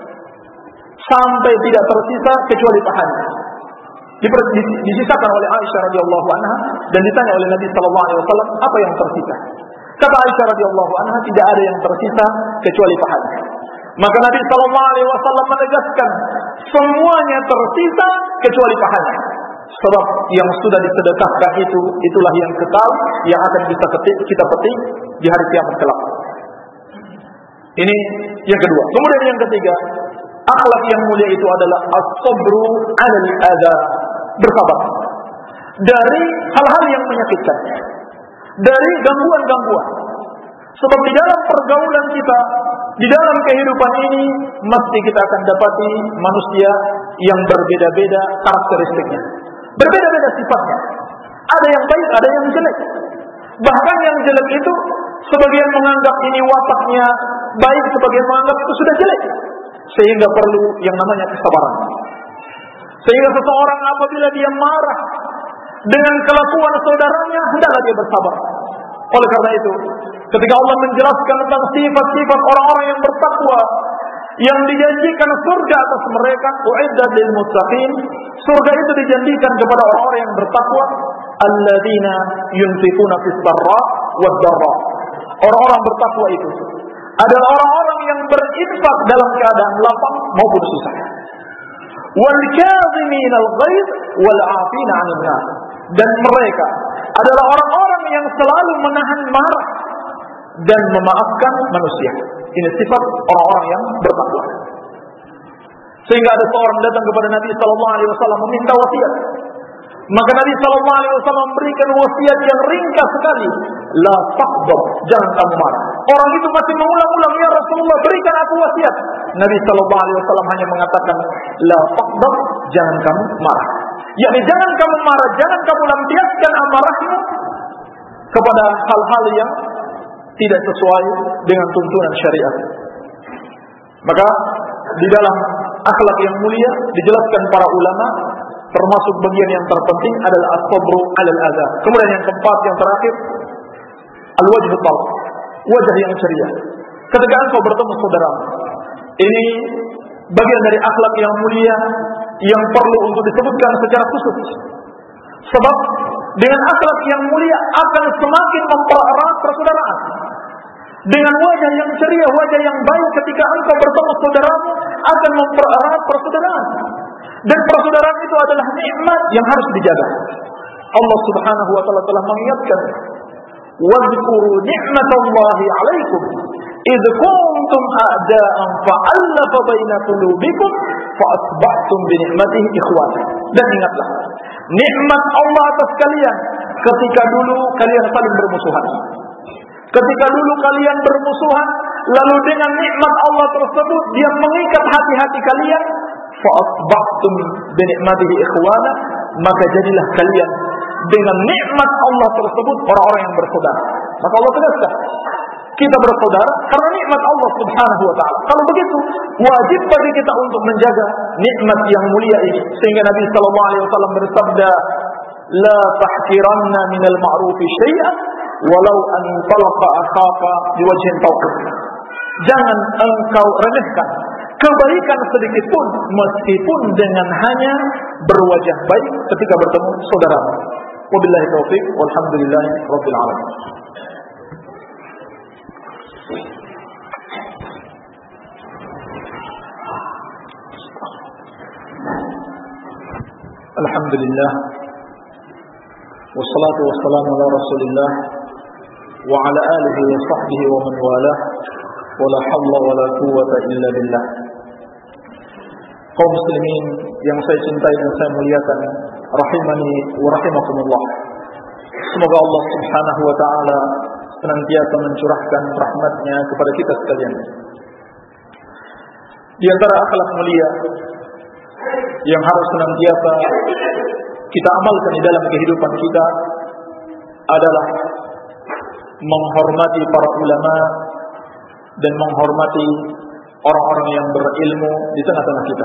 sampai tidak tersisa kecuali pahanya. Disisakan oleh Aisyah radhiyallahu anha dan ditanya oleh Nabi sallallahu alaihi wasallam, apa yang tersisa? Kata Aisyah radhiyallahu anha, tidak ada yang tersisa kecuali pahanya. Maka Nabi sallallahu alaihi wasallam menegaskan, semuanya tersisa kecuali pahanya. Sebab yang sudah disedekahkan itu, itulah yang kekal, yang akan bisa petik, kita petik di hari kiamat kelak. Ini yang kedua. Kemudian yang ketiga, akhlak yang mulia itu adalah as-sabru 'alal adza, bersabar dari hal-hal yang menyakitkan, dari gangguan-gangguan. Sebab di dalam pergaulan kita, di dalam kehidupan ini, mesti kita akan dapati manusia yang berbeda-beda karakteristiknya, berbeda-beda sifatnya. Ada yang baik, ada yang jelek. Bahkan yang jelek itu sebagian menganggap ini wataknya baik, sebagian menganggap itu sudah jelek. Sehingga perlu yang namanya kesabaran. Sehingga seseorang apabila dia marah dengan kelakuan saudaranya, hendaklah dia bersabar. Oleh karena itu, ketika Allah menjelaskan tentang sifat-sifat orang-orang yang bertakwa, yang dijanjikan surga atas mereka, u'iddat lil muttaqin, surga itu dijanjikan kepada orang-orang yang bertakwa, alladzina yunfiquna fis sarra wad dharra. Orang-orang bertakwa itu adalah orang-orang yang berinfak dalam keadaan lapang maupun susah. Wal kadhimin al ghaidh wal 'afina 'anil nas. Dan mereka adalah orang-orang yang selalu menahan marah dan memaafkan manusia. Ini sifat orang-orang yang bertakwa. Sehingga ada seorang datang kepada Nabi sallallahu alaihi wasallam meminta wasiat. Maka Nabi sallallahu alaihi wasallam memberikan wasiat yang ringkas sekali. La taqdab, jangan kamu marah. Orang itu masih mengulang-ulang, ya Rasulullah, berikan aku wasiat. Nabi sallallahu alaihi wasallam hanya mengatakan, la taqdab, jangan kamu marah. Yakni jangan kamu marah, jangan kamu lampiaskan amarahmu kepada hal-hal yang tidak sesuai dengan tuntunan syariat. Maka di dalam akhlak yang mulia dijelaskan para ulama, termasuk bagian yang terpenting adalah as-sabru 'alal adza. Kemudian yang keempat, yang terakhir, al-wajhu talq, wajah yang ceria. Ketika engkau bertemu saudara, ini bagian dari akhlak yang mulia yang perlu untuk disebutkan secara khusus. Sebab dengan akhlak yang mulia akan semakin mempererat persaudaraan. Dengan wajah yang ceria, wajah yang baik ketika engkau bertemu saudaramu akan mempererat persaudaraan. Dan persaudaraan itu adalah nikmat yang harus dijaga. Allah Subhanahu wa taala telah mengingatkan, "Wadhkuru ni'matallahi 'alaikum idh kuntum a'da'an fa'alafa baina qulubikum fa'asbahtum bi ni'matihi ikhwana." Dan ingatlah nikmat Allah atas kalian ketika dulu kalian saling bermusuhan. Ketika dulu kalian bermusuhan, lalu dengan nikmat Allah tersebut dia mengikat hati-hati kalian, fa'asbahtum bi ni'matihi ikhwana, maka jadilah kalian dengan nikmat Allah tersebut orang-orang yang bersaudara. Maka Allah tegaskan, kita bersaudara karena nikmat Allah Subhanahu wa taala. Kalau begitu, wajib bagi kita untuk menjaga nikmat yang mulia ini. Sehingga Nabi sallallahu alaihi wasallam bersabda, "La tahqiranna minal ma'rufi syai'an walau an talqa akhaka biwajhin tawqif." Jangan engkau remehkan kebaikan sedikit pun meskipun dengan hanya berwajah baik ketika bertemu saudaramu. Wabillahi taufiq walhamdulillahi rabbil alamin. Alhamdulillah wassalatu wassalamu ala rasulillah wa ala alihi wa sahbihi wa man walah wa la hawla wa la quwwata illa billah. Kaum muslimin yang saya cintai dan saya muliakan, rahimani wa rahimakumullah. Semoga Allah Subhanahu wa taala senantiasa mencurahkan rahmatnya kepada kita sekalian. Di antara akhlak mulia yang harus senantiasa kita amalkan di dalam kehidupan kita adalah menghormati para ulama dan menghormati orang-orang yang berilmu di tengah-tengah kita.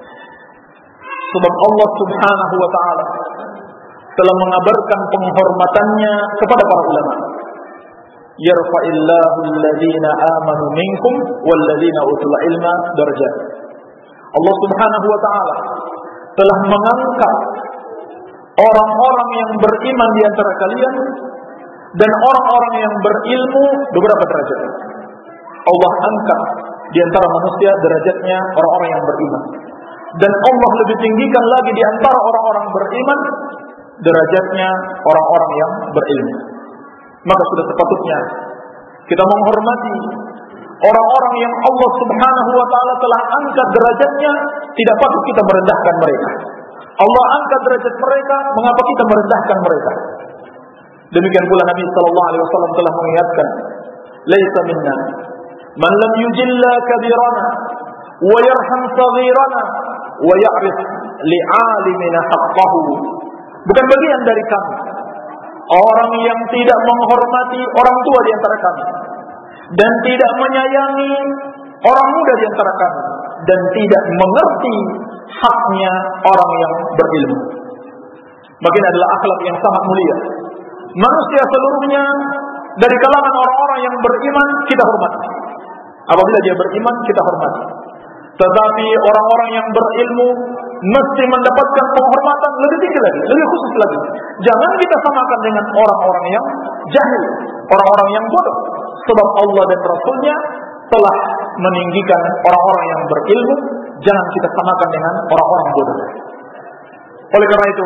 Sebab Allah Subhanahu wa taala telah mengabarkan penghormatannya kepada para ulama. Yarfa'illahu alladhina amanu minkum walladhina utul ilma darajat. Allah Subhanahu wa taala telah mengangkat orang-orang yang beriman di antara kalian dan orang-orang yang berilmu beberapa derajat. Allah angkat di antara manusia derajatnya orang-orang yang beriman. Dan Allah lebih tinggikan lagi di antara orang-orang beriman derajatnya orang-orang yang berilmu. Maka sudah sepatutnya kita menghormati orang-orang yang Allah Subhanahu wa taala telah angkat derajatnya. Tidak patut kita merendahkan mereka. Allah angkat derajat mereka, mengapa kita merendahkan mereka? Demikian pula Nabi sallallahu alaihi wasallam telah mengingatkan, "Laisa minna man lam yujilla kabirana wa yarham saghirana wa ya'rif li'alimina haqqahu." Bukan bagian dari kami orang yang tidak menghormati orang tua di antara kami dan tidak menyayangi orang muda di antara kami dan tidak mengerti haknya orang yang berilmu. Maka ini adalah akhlak yang sangat mulia. Manusia seluruhnya dari kalangan orang-orang yang beriman kita hormati. Apabila dia beriman kita hormati. Tetapi orang-orang yang berilmu mesti mendapatkan penghormatan lebih tinggi lagi, lebih khusus lagi. Jangan kita samakan dengan orang-orang yang jahil, orang-orang yang bodoh. Sebab Allah dan Rasulnya telah meninggikan orang-orang yang berilmu. Jangan kita samakan dengan orang-orang bodoh. Oleh karena itu,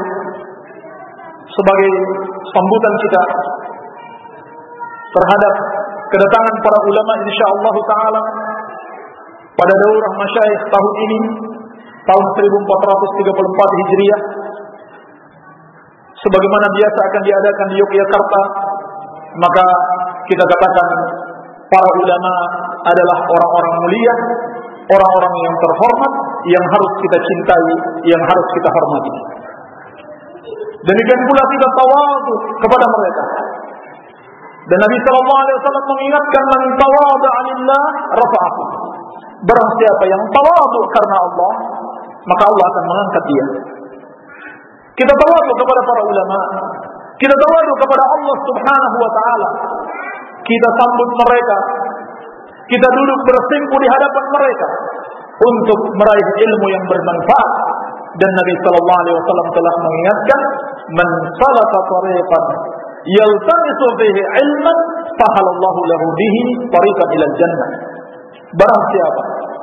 sebagai sambutan kita terhadap kedatangan para ulama insyaallah taala pada daurah masyayikh tahun ini, tahun seribu empat ratus tiga puluh empat Hijriah, sebagaimana biasa akan diadakan di Yogyakarta, maka kita katakan para ulama adalah orang-orang mulia, orang-orang yang terhormat, yang harus kita cintai, yang harus kita hormati. Demikian pula kita tawadhu kepada mereka. Dan Nabi sallallahu alaihi wasallam mengingatkan, "Man tawadha'a lillah rafa'ahu." Barang siapa yang tawadhu karena Allah, maka Allah akan mengangkat dia. Kita tawadhu kepada para ulama, kita tawadhu kepada Allah Subhanahu wa taala. Kita sambut mereka, kita duduk bersimpuh di hadapan mereka. untuk meraih ilmu yang bermanfaat. Dan Nabi sallallahu alaihi wasallam telah mengingatkan, "Man salaka tariqan yaltamisu fihi ilman, sahalallahu lahu bihi tariqan ilal jannah." Barang siapa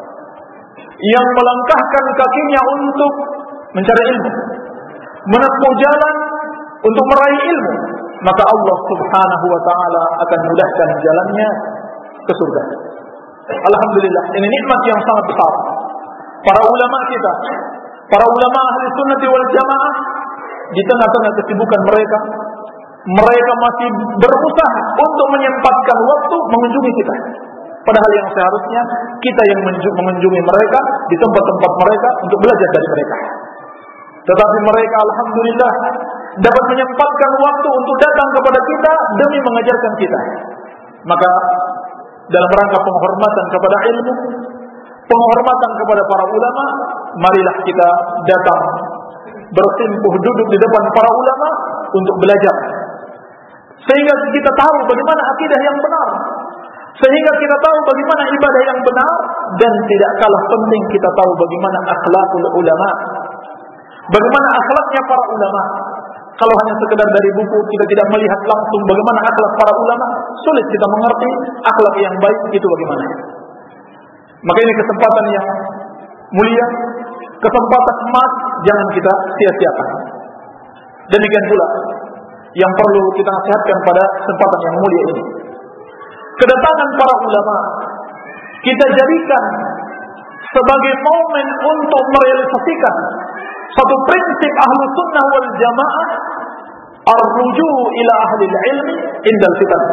yang melangkahkan kakinya untuk mencari ilmu, menempuh jalan untuk meraih ilmu, maka Allah Subhanahu wa taala akan mudahkan jalannya ke surga. Alhamdulillah, ini nikmat yang sangat besar. Para ulama kita, para ulama ahli sunnati wal jamaah, di tengah-tengah kesibukan mereka, mereka masih berusaha untuk menyempatkan waktu mengunjungi kita. Padahal yang seharusnya kita yang mengunjungi mereka di tempat-tempat mereka untuk belajar dari mereka. Tetapi mereka alhamdulillah dapat menyempatkan waktu untuk datang kepada kita demi mengajarkan kita. Maka dalam rangka penghormatan kepada ilmu, penghormatan kepada para ulama, marilah kita datang bersimpuh duduk di depan para ulama untuk belajar, sehingga kita tahu bagaimana akidah yang benar, sehingga kita tahu bagaimana ibadah yang benar, dan tidak kalah penting kita tahu bagaimana akhlakul ulama, bagaimana akhlaknya para ulama. Kalau hanya sekedar dari buku, kita tidak melihat langsung bagaimana akhlak para ulama, sulit kita mengerti akhlak yang baik itu bagaimana. Maka ini kesempatan yang mulia, kesempatan emas, jangan kita sia-siakan. Demikian pula yang perlu kita nasihatkan pada kesempatan yang mulia ini. Kedatangan para ulama kita jadikan sebagai momen untuk merealisasikan satu prinsip ahlu sunnah wal jamaah, ar-ruju' ila ahli ilmi indal fitan.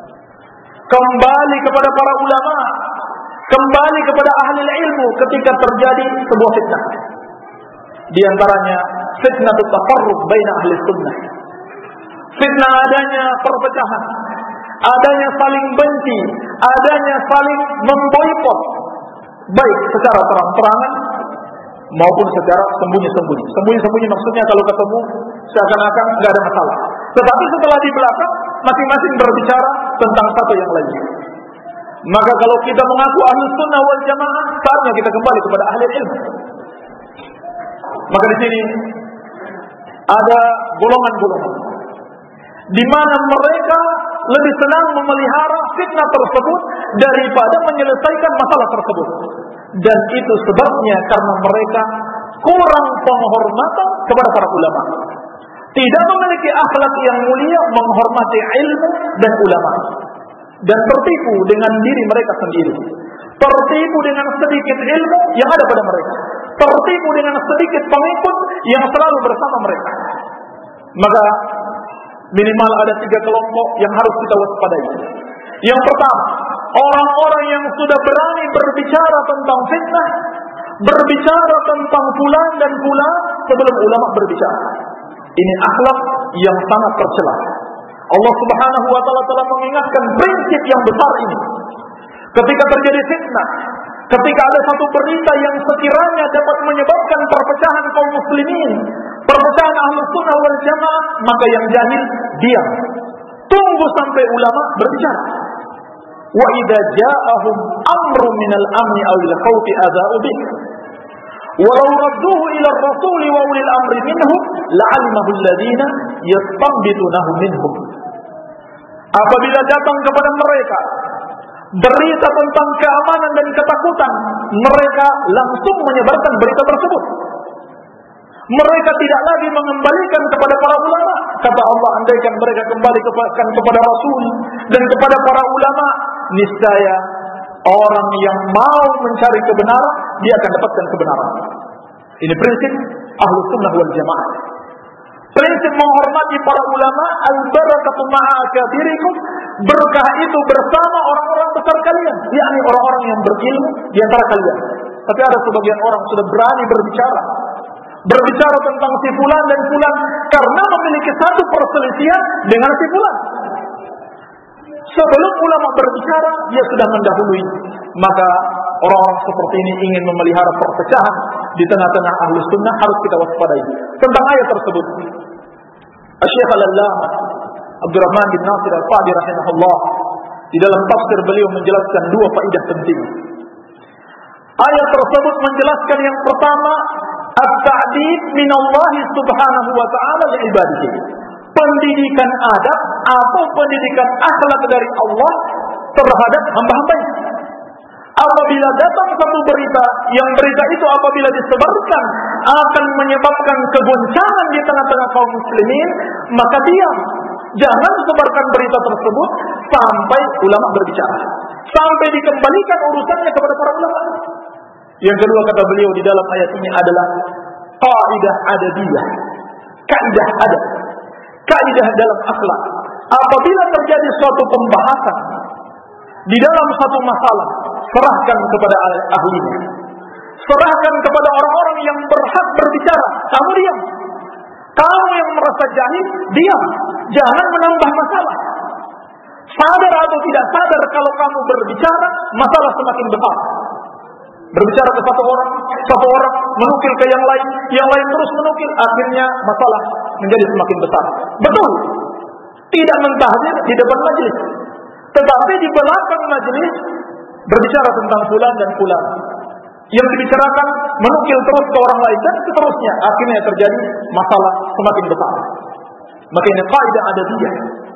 Kembali kepada para ulama, kembali kepada ahli ilmu ketika terjadi sebuah fitnah. Di antaranya fitnah tafarruq baina ahli sunnah. Fitnah adanya perpecahan, adanya saling benci, adanya saling memboikot, baik secara terang-terangan maupun secara sembunyi-sembunyi. Sembunyi-sembunyi maksudnya kalau ketemu seakan-akan nggak ada masalah. Tetapi setelah di belakang masing-masing berbicara tentang satu yang lainnya. Maka kalau kita mengaku ahli sunnah wal jamaah, saatnya kita kembali kepada ahli ilmu. Maka di sini ada golongan-golongan di mana mereka lebih senang memelihara fitnah tersebut daripada menyelesaikan masalah tersebut. Dan itu sebabnya karena mereka kurang penghormatan kepada para ulama, tidak memiliki akhlak yang mulia menghormati ilmu dan ulama, dan tertipu dengan diri mereka sendiri, tertipu dengan sedikit ilmu yang ada pada mereka, tertipu dengan sedikit pengikut yang selalu bersama mereka. Maka minimal ada tiga kelompok yang harus kita waspadai. Yang pertama, orang-orang yang sudah berani berbicara tentang fitnah, berbicara tentang fulan dan fulan sebelum ulama berbicara. Ini akhlak yang sangat tercela. Allah Subhanahu wa taala telah mengingatkan prinsip yang besar ini. Ketika terjadi fitnah, ketika ada satu berita yang sekiranya dapat menyebabkan perpecahan kaum muslimin, perpecahan ahlu sunnah wal jamaah, maka yang jahil diam. Tunggu sampai ulama berbicara. Wa idza ja'ahum amrun minal amni aw al khawfi adza'u bih. Walau radduhu ila ar-rasul wa ulil amri minhum la'alimahu alladhina yastanbitunahu minhum. Apabila datang kepada mereka berita tentang keamanan dan ketakutan, mereka langsung menyebarkan berita tersebut. Mereka tidak lagi mengembalikan kepada para ulama. Kata Allah, andaikan mereka kembali kepada Rasul dan kepada para ulama, niscaya orang yang mau mencari kebenaran, dia akan dapatkan kebenaran. Ini prinsip ahlu sunnah wal jamaah. Prinsip menghormati para ulama, al-barakatu ma'a akabirikum, berkah itu bersama orang-orang besar kalian, yakni orang-orang yang berilmu di antara kalian. Tapi ada sebagian orang sudah berani berbicara, berbicara tentang si fulan dan fulan karena memiliki satu perselisihan dengan si fulan. Sebelum ulama berbicara, dia sudah mendahului. Maka orang-orang seperti ini ingin memelihara perpecahan di tengah-tengah ahli sunnah, harus kita waspadai. Tentang ayat tersebut, Syekh Al-Allamah Abdurrahman bin Nasir Al-Sa'di rahimahullah di dalam tafsir beliau menjelaskan dua faedah penting. Ayat tersebut menjelaskan yang pertama, at-ta'dib minallah subhanahu wa ta'ala li ibadihi. Pendidikan adab atau pendidikan akhlak dari Allah terhadap hamba-hambanya. Apabila datang satu berita, yang berita itu apabila disebarkan akan menyebabkan kegoncangan di tengah-tengah kaum muslimin, maka diam. Jangan sebarkan berita tersebut sampai ulama berbicara, sampai dikembalikan urusannya kepada para ulama. Yang kedua kata beliau di dalam ayat ini adalah kaidah adabiyah, kaidah adab, kaidah dalam akhlak. Apabila terjadi suatu pembahasan di dalam satu masalah, serahkan kepada ahlinya, serahkan kepada orang-orang yang berhak berbicara. Kamu diam. Kamu yang merasa jahil, diam. Jangan menambah masalah. Sadar atau tidak sadar, kalau kamu berbicara, masalah semakin besar. Berbicara ke satu orang, satu orang menukil ke yang lain, yang lain terus menukil, akhirnya masalah menjadi semakin besar. Betul, tidak mentahdir di depan majelis, tetapi di belakang majelis berbicara tentang fulan dan fulan. Yang dibicarakan menukil terus ke orang lain dan seterusnya, akhirnya terjadi masalah semakin besar. Maka ini kaidah adabiyah.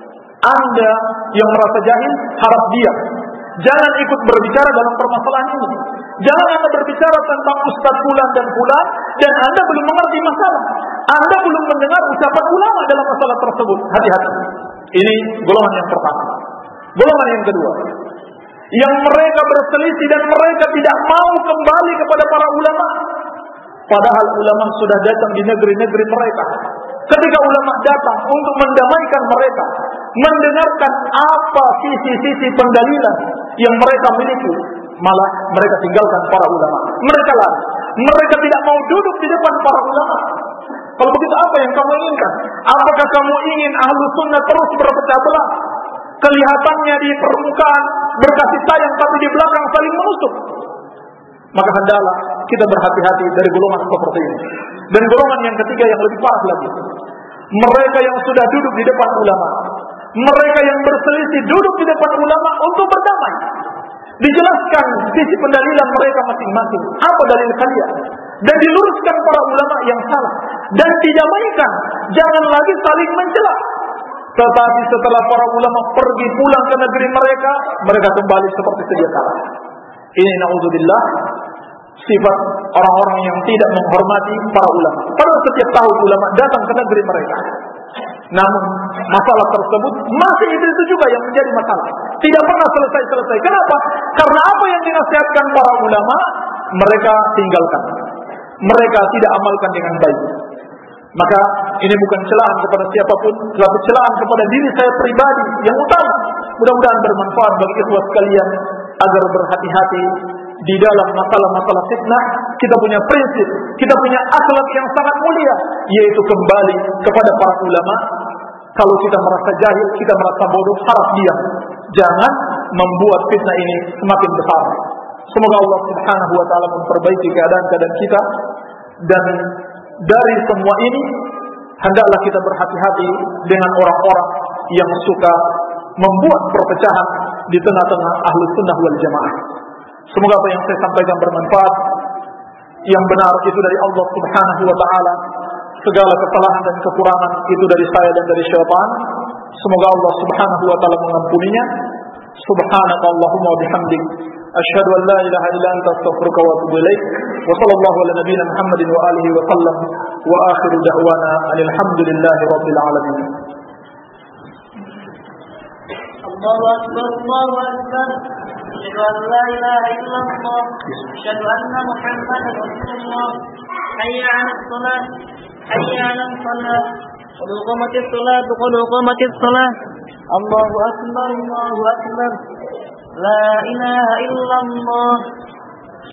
Anda yang merasa jahil harap diam. Jangan ikut berbicara dalam permasalahan ini. Jangan Anda berbicara tentang ustaz fulan dan fulan dan Anda belum mengerti masalah. Anda belum mendengar ucapan ulama dalam masalah tersebut. Hati-hati. Ini golongan yang pertama. Golongan yang kedua, yang mereka berselisih dan mereka tidak mau kembali kepada para ulama, padahal ulama sudah datang di negeri-negeri mereka. Ketika ulama datang untuk mendamaikan mereka, mendengarkan apa sisi-sisi pendalilan yang mereka miliki, malah mereka tinggalkan para ulama. Mereka lari. Mereka tidak mau duduk di depan para ulama. Kalau begitu apa yang kamu inginkan? Apakah kamu ingin ahlu sunnah terus berpecah belah? Kelihatannya di permukaan berkasih sayang, tapi di belakang saling menusuk. Maka hendaklah kita berhati-hati dari golongan seperti ini. Dan golongan yang ketiga yang lebih parah lagi, mereka yang sudah duduk di depan ulama, mereka yang berselisih duduk di depan ulama untuk berdamai. Dijelaskan sisi pendalilan mereka masing-masing, apa dalil kalian, dan diluruskan para ulama yang salah, dan didamaikan. Jangan lagi saling mencela. Tetapi setelah para ulama pergi pulang ke negeri mereka, mereka kembali seperti sedia kala. Ini naudzubillah sifat orang-orang yang tidak menghormati para ulama. Padahal setiap tahun ulama datang ke negeri mereka. Namun masalah tersebut masih itu juga yang menjadi masalah. Tidak pernah selesai-selesai. Kenapa? Karena apa yang dinasihatkan para ulama mereka tinggalkan. Mereka tidak amalkan dengan baik. Maka ini bukan celaan kepada siapapun, tetapi celaan kepada diri saya pribadi yang utama. Mudah-mudahan bermanfaat bagi ikhwah sekalian agar berhati-hati di dalam masalah-masalah fitnah. Kita punya prinsip, kita punya akhlak yang sangat mulia, yaitu kembali kepada para ulama. Kalau kita merasa jahil, kita merasa bodoh, harap diam. Jangan membuat fitnah ini semakin besar. Semoga Allah Subhanahu wa taala memperbaiki keadaan-keadaan kita, dan dari semua ini hendaklah kita berhati-hati dengan orang-orang yang suka membuat perpecahan di tengah-tengah ahlu sunnah wal jamaah. Semoga apa yang saya sampaikan bermanfaat. Yang benar itu dari Allah Subhanahu wa taala. Segala kesalahan dan kekurangan itu dari saya dan dari syaitan. Semoga Allah Subhanahu wa taala mengampuninya. Subhanakallahumma wa bihamdik, asyhadu an la ilaha illa anta, astaghfiruka wa atubu ilaik. Wa sallallahu ala nabiyyina Muhammadin wa alihi wa sallam. Wa akhiru da'wana alhamdulillahi rabbil alamin. Allahu akbar, Allahu akbar. Asyhadu an la ilaha illallah, asyhadu anna Muhammadan rasulullah. Hayya 'alas shalah, hayya 'alas shalah. Qad qamatis shalah, qad qamatis shalah. Allahu akbar, Allahu akbar. La ilaha illallah.